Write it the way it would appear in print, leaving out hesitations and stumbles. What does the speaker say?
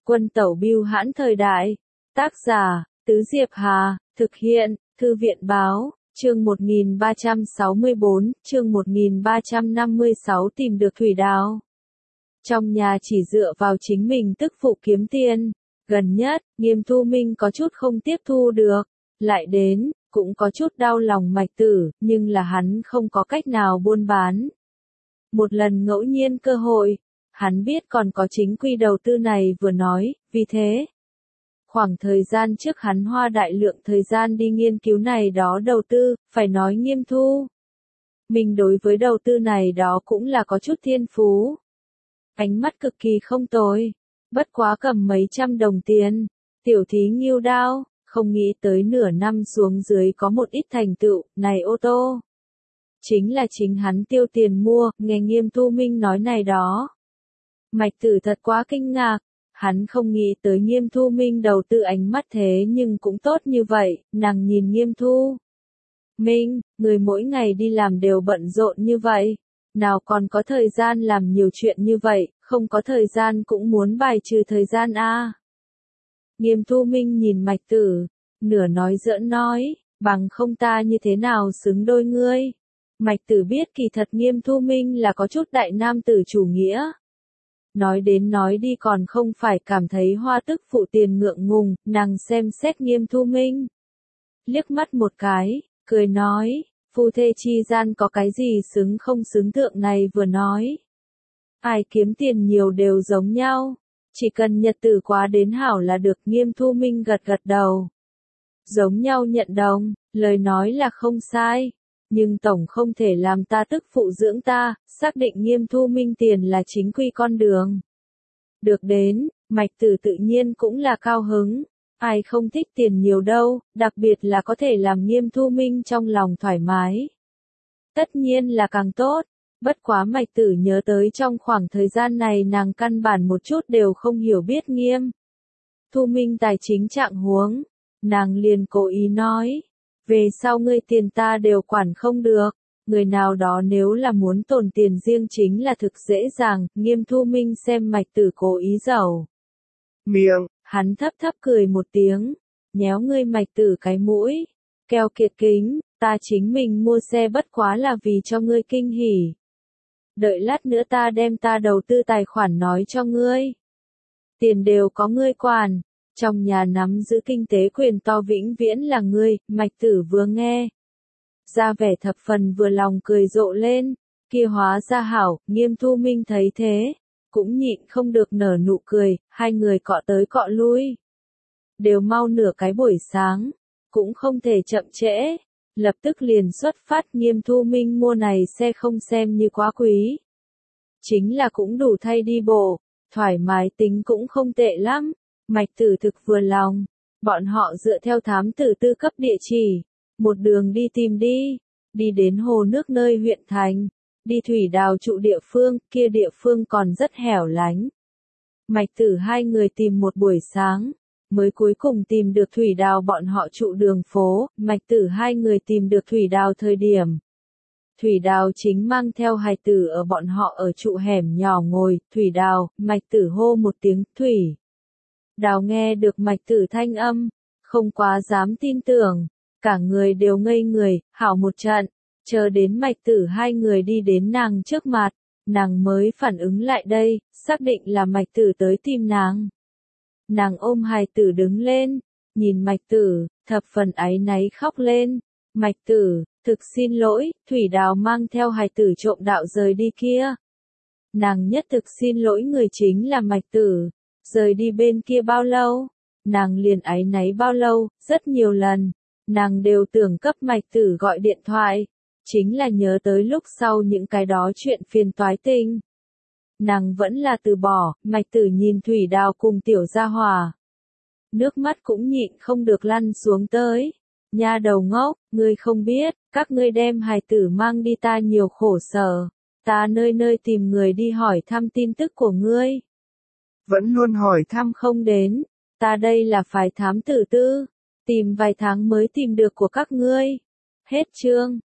Quân tẩu bưu hãn thời đại. Tác giả, Tứ Diệp Hà, thực hiện, Thư viện báo, chương 1364, chương 1356 tìm được thủy đào. Trong nhà chỉ dựa vào chính mình tức phụ kiếm tiền. Gần nhất, Nghiêm Thu Minh có chút không tiếp thu được. Lại đến, cũng có chút đau lòng Mạch Tử, nhưng là hắn không có cách nào buôn bán. Một lần ngẫu nhiên cơ hội, hắn biết còn có chính quy đầu tư này vừa nói, vì thế. Khoảng thời gian trước hắn hoa đại lượng thời gian đi nghiên cứu này đó đầu tư, phải nói Nghiêm Thu Minh đối với đầu tư này đó cũng là có chút thiên phú. Ánh mắt cực kỳ không tồi, bất quá cầm mấy trăm đồng tiền, tiểu thí nghiêu đao, không nghĩ tới nửa năm xuống dưới có một ít thành tựu, này ô tô. Chính là chính hắn tiêu tiền mua, nghe Nghiêm Thu Minh nói này đó. Mạch Tử thật quá kinh ngạc, hắn không nghĩ tới Nghiêm Thu Minh đầu tư ánh mắt thế nhưng cũng tốt như vậy, nàng nhìn Nghiêm Thu Minh, người mỗi ngày đi làm đều bận rộn như vậy, nào còn có thời gian làm nhiều chuyện như vậy, không có thời gian cũng muốn bài trừ thời gian a. Nghiêm Thu Minh nhìn Mạch Tử, nửa nói giỡn nói, bằng không ta như thế nào xứng đôi ngươi. Mạch Tử biết kỳ thật Nghiêm Thu Minh là có chút đại nam tử chủ nghĩa. Nói đến nói đi còn không phải cảm thấy hoa tức phụ tiền ngượng ngùng, nàng xem xét Nghiêm Thu Minh. Liếc mắt một cái, cười nói, phu thê chi gian có cái gì xứng không xứng thượng này vừa nói. Ai kiếm tiền nhiều đều giống nhau, chỉ cần nhật tử quá đến hảo là được. Nghiêm Thu Minh gật gật đầu. Giống nhau nhận đồng, lời nói là không sai. Nhưng tổng không thể làm ta tức phụ dưỡng ta, xác định Nghiêm Thu Minh tiền là chính quy con đường. Được đến, Mạch Tử tự nhiên cũng là cao hứng, ai không thích tiền nhiều đâu, đặc biệt là có thể làm Nghiêm Thu Minh trong lòng thoải mái. Tất nhiên là càng tốt, bất quá Mạch Tử nhớ tới trong khoảng thời gian này nàng căn bản một chút đều không hiểu biết Nghiêm Thu Minh tài chính trạng huống, nàng liền cố ý nói. Về sau ngươi tiền ta đều quản không được, người nào đó nếu là muốn tồn tiền riêng chính là thực dễ dàng. Nghiêm Thu Minh xem Mạch Tử cố ý giàu miệng, hắn thấp thấp cười một tiếng, nhéo ngươi Mạch Tử cái mũi, keo kiệt kính, ta chính mình mua xe bất quá là vì cho ngươi kinh hỉ. Đợi lát nữa ta đem ta đầu tư tài khoản nói cho ngươi. Tiền đều có ngươi quản. Trong nhà nắm giữ kinh tế quyền to vĩnh viễn là ngươi. Mạch Tử vừa nghe, ra vẻ thập phần vừa lòng cười rộ lên, kia hóa ra hảo. Nghiêm Thu Minh thấy thế, cũng nhịn không được nở nụ cười, hai người cọ tới cọ lui. Đều mau nửa cái buổi sáng, cũng không thể chậm trễ, lập tức liền xuất phát. Nghiêm Thu Minh mua này xe không xem như quá quý, chính là cũng đủ thay đi bộ, thoải mái tính cũng không tệ lắm. Mạch Tử thực vừa lòng, bọn họ dựa theo thám tử tư cấp địa chỉ, một đường đi tìm đi đến hồ nước nơi huyện thành, đi thủy đào trụ địa phương, kia địa phương còn rất hẻo lánh. Mạch Tử hai người tìm một buổi sáng, mới cuối cùng tìm được thủy đào bọn họ trụ đường phố. Mạch Tử hai người tìm được thủy đào thời điểm, thủy đào chính mang theo hài tử ở bọn họ ở trụ hẻm nhỏ ngồi. Thủy đào, Mạch Tử hô một tiếng, thủy đào nghe được Mạch Tử thanh âm, không quá dám tin tưởng, cả người đều ngây người, hảo một trận, chờ đến Mạch Tử hai người đi đến nàng trước mặt, nàng mới phản ứng lại đây, xác định là Mạch Tử tới tìm nàng. Nàng ôm hài tử đứng lên, nhìn Mạch Tử, thập phần áy náy khóc lên. Mạch Tử, thực xin lỗi, thủy đào mang theo hài tử trộm đạo rời đi kia. Nàng nhất thực xin lỗi người chính là Mạch Tử. Rời đi bên kia bao lâu, nàng liền áy náy bao lâu. Rất nhiều lần, nàng đều tưởng cấp Mạch Tử gọi điện thoại, chính là nhớ tới lúc sau những cái đó chuyện phiền toái tình, nàng vẫn là từ bỏ. Mạch Tử nhìn thủy đào cùng tiểu gia hỏa, nước mắt cũng nhịn không được lăn xuống tới. Nha đầu ngốc, ngươi không biết, các ngươi đem hài tử mang đi ta nhiều khổ sở, ta nơi nơi tìm người đi hỏi thăm tin tức của ngươi, vẫn luôn hỏi thăm không đến, ta đây là phải thám tử tư, tìm vài tháng mới tìm được của các ngươi. Hết chương.